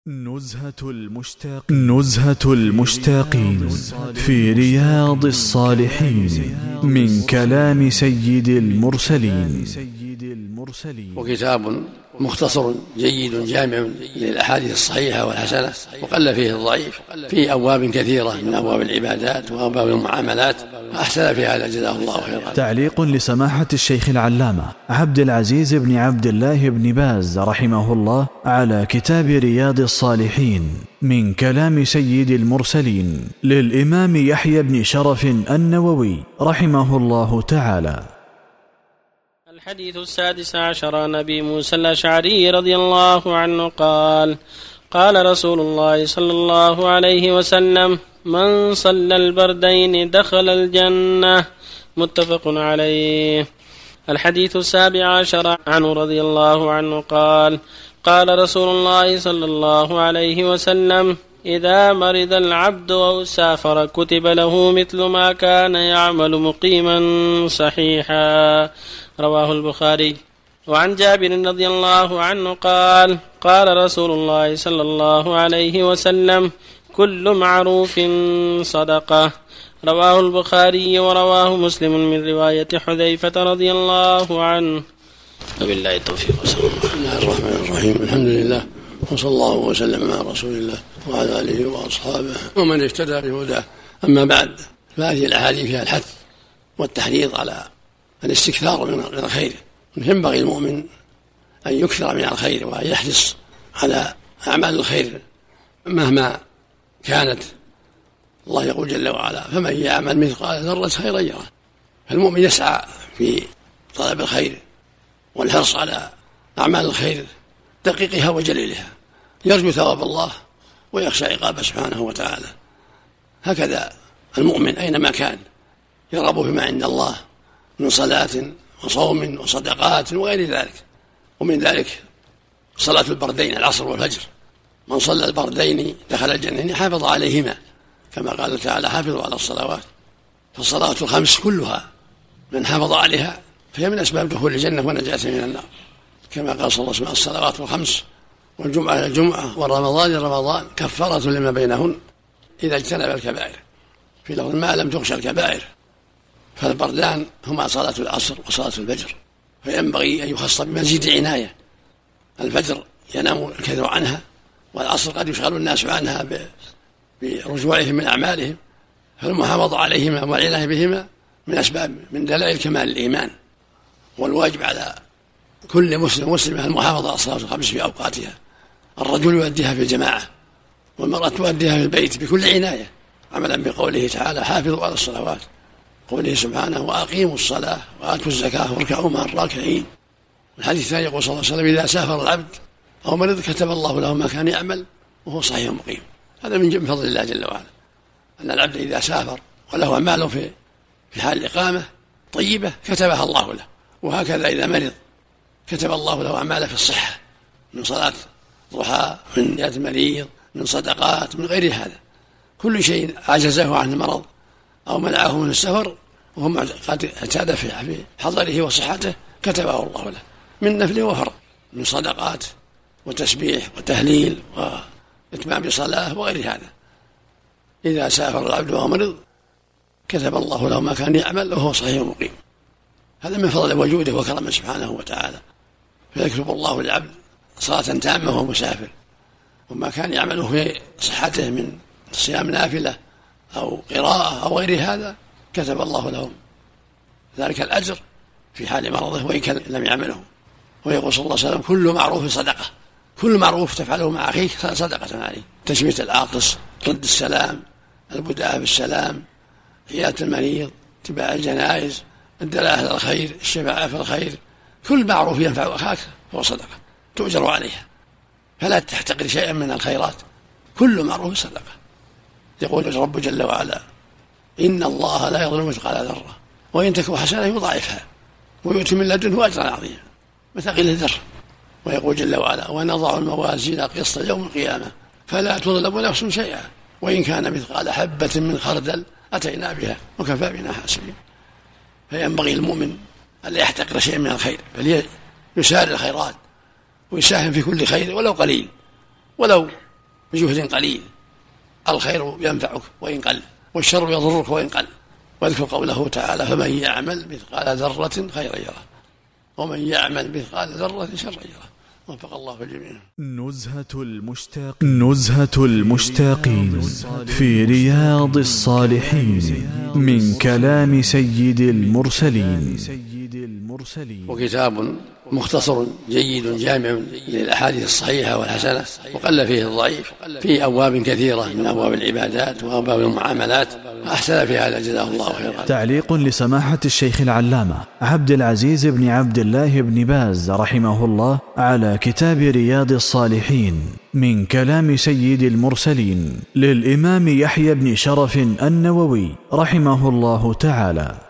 نزهة المشتاقين في رياض الصالحين من كلام سيد المرسلين. وكتاب مختصر جيد جامع للأحاديث الصحيحة والحسنة، وقل فيه الضعيف، في أبواب كثيرة من أبواب العبادات وأبواب المعاملات، أحسن في هذا جزاه الله خيرا. تعليق لسماحة الشيخ العلامة عبد العزيز بن عبد الله بن باز رحمه الله على كتاب رياض الصالحين من كلام سيد المرسلين للإمام يحيى بن شرف النووي رحمه الله تعالى. الحديث 16 عن أبي موسى الأشعري رضي الله عنه قال: قال رسول الله صلى الله عليه وسلم: من صلى البردين دخل الجنة. متفق عليه. الحديث 17 عنه رضي الله عنه قال: قال رسول الله صلى الله عليه وسلم: إذا مرض العبد أو سافر كتب له مثل ما كان يعمل مقيما صحيحا. رواه البخاري. وعن جابر رضي الله عنه قال: قال رسول الله صلى الله عليه وسلم: كل معروف صدقة. رواه البخاري ورواه مسلم من رواية حذيفة رضي الله عنه. وبالله التوفيق. بسم الله الرحمن الرحيم. الحمد لله، وصلى الله وسلم على رسول الله وعلى آله وأصحابه ومن اهتدى بهداه. أما بعد، فهذه الأحاديث فيها الحث والتحريض على الاستكثار من الخير. ينبغي المؤمن أن يكثر من الخير وأن يحرص على أعمال الخير مهما كانت. الله يقول جل وعلا: فمن يعمل مثقال ذرة خيرا يره. فالمؤمن يسعى في طلب الخير والحرص على أعمال الخير دقيقها وجليلها، يرجو ثواب الله ويخشى عقابه سبحانه وتعالى. هكذا المؤمن أينما كان يرغب فيما عند الله من صلاة وصوم وصدقات وغير ذلك. ومن ذلك صلاة البردين العصر والفجر. من صلى البردين دخل الجنة، حافظ عليهما، كما قال تعالى: حافظوا على الصلوات. فالصلاة الخمس كلها من حافظ عليها فهي من أسباب دخول الجنة ونجاته من النار، كما قال صلى الله عليه وسلم: الصلوات الخمس والجمعة إلى الجمعة ورمضان إلى رمضان كفارة لما بينهن إذا اجتنب الكبائر، في لفظ ما لم تخشى الكبائر. فالبردان هما صلاة العصر وصلاة الفجر، فينبغي أن يخص بمزيد عناية. الفجر ينام الكثير عنها، والعصر قد يشغل الناس عنها برجوعهم من أعمالهم، فالمحافظة عليهما والعناية بهما من أسباب من دلائل كمال الإيمان. والواجب على كل مسلم ومسلمة المحافظة على الصلاة الخمس في أوقاتها. الرجل يؤديها في الجماعة، والمرأة تؤديها في البيت بكل عناية، عملا بقوله تعالى: حافظوا على الصلوات، قوله سبحانه: وأقيموا الصلاة وآتوا الزكاة واركعوا مع الراكعين. الحديث الثاني يقول صلى الله عليه وسلم: إذا سافر العبد أو مرض كتب الله له ما كان يعمل وهو صحيح مقيم. هذا من فضل الله جل وعلا، أن العبد إذا سافر وله أعمال في حال الإقامة طيبة كتبها الله له، وهكذا إذا مرض كتب الله له أعماله في الصحة، من صلاة ضحى، من يد مريض، من صدقات، من غير هذا. كل شيء عجزه عن المرض أو منعه من السفر وهم قد اعتاد في حضره وصحته كتبه الله له، من نفل وفرض، من صدقات وتسبيح وتهليل وإتمام بصلاة وغير هذا. إذا سافر العبد وهو مرض كتب الله له ما كان يعمل وهو صحيح مقيم. هذا من فضل وجوده وكرمه سبحانه وتعالى. فيكتب الله للعبد صلاة تامة وهو مسافر، وما كان يعمله في صحته من صيام نافلة أو قراءة أو غير هذا كتب الله له ذلك الأجر في حال مرضه وإن كان لم يعمله. ويقول صلى الله عليه وسلم: كل معروف صدقة. كل معروف تفعله مع أخيك صدقة عليه. تشمية العاطس، رد السلام، البداء بالسلام، عيادة المريض، اتباع الجنائز، الدلاء على الخير، الشفاعة في الخير، كل معروف ينفع أخاك فهو صدقة تؤجر عليها، فلا تحتقر شيئا من الخيرات، كل معروف صدقة. يقول رب جل وعلا: إن الله لا يظلم مثقال ذرة وإن تك حسنة يضاعفها ويؤتي من لدنه أجرا عظيما مثقال الذر. ويقول جل وعلا: ونضع الموازين قسط يوم القيامة فلا تظلم نفس شيئا وإن كان مثقال حبة من خردل أتينا بها وكفى بنا حاسبين. فينبغي المؤمن أن لا يحتقر شيئا من الخير، بل يسارع الخيرات ويساهم في كل خير ولو قليل، ولو بجهد قليل. الخير ينفعك وإن قل، والشر يضرك وإن قل. واذكر قوله تعالى: فمن يعمل مثقال ذرة خيرا يره ومن يعمل مثقال ذرة شرا يره. وفق الله الجميع. نزهة المشتاقين في رياض الصالحين من كلام سيد المرسلين. وكتاب مختصر جيد جامع للأحاديث الصحيحة والحسنة، وقل فيه الضعيف، في أبواب كثيرة من أبواب العبادات وأبواب المعاملات، أحسن في هذا جزاه الله خيرا. تعليق لسماحة الشيخ العلامة عبد العزيز بن عبد الله بن باز رحمه الله على كتاب رياض الصالحين من كلام سيد المرسلين للإمام يحيى بن شرف النووي رحمه الله تعالى.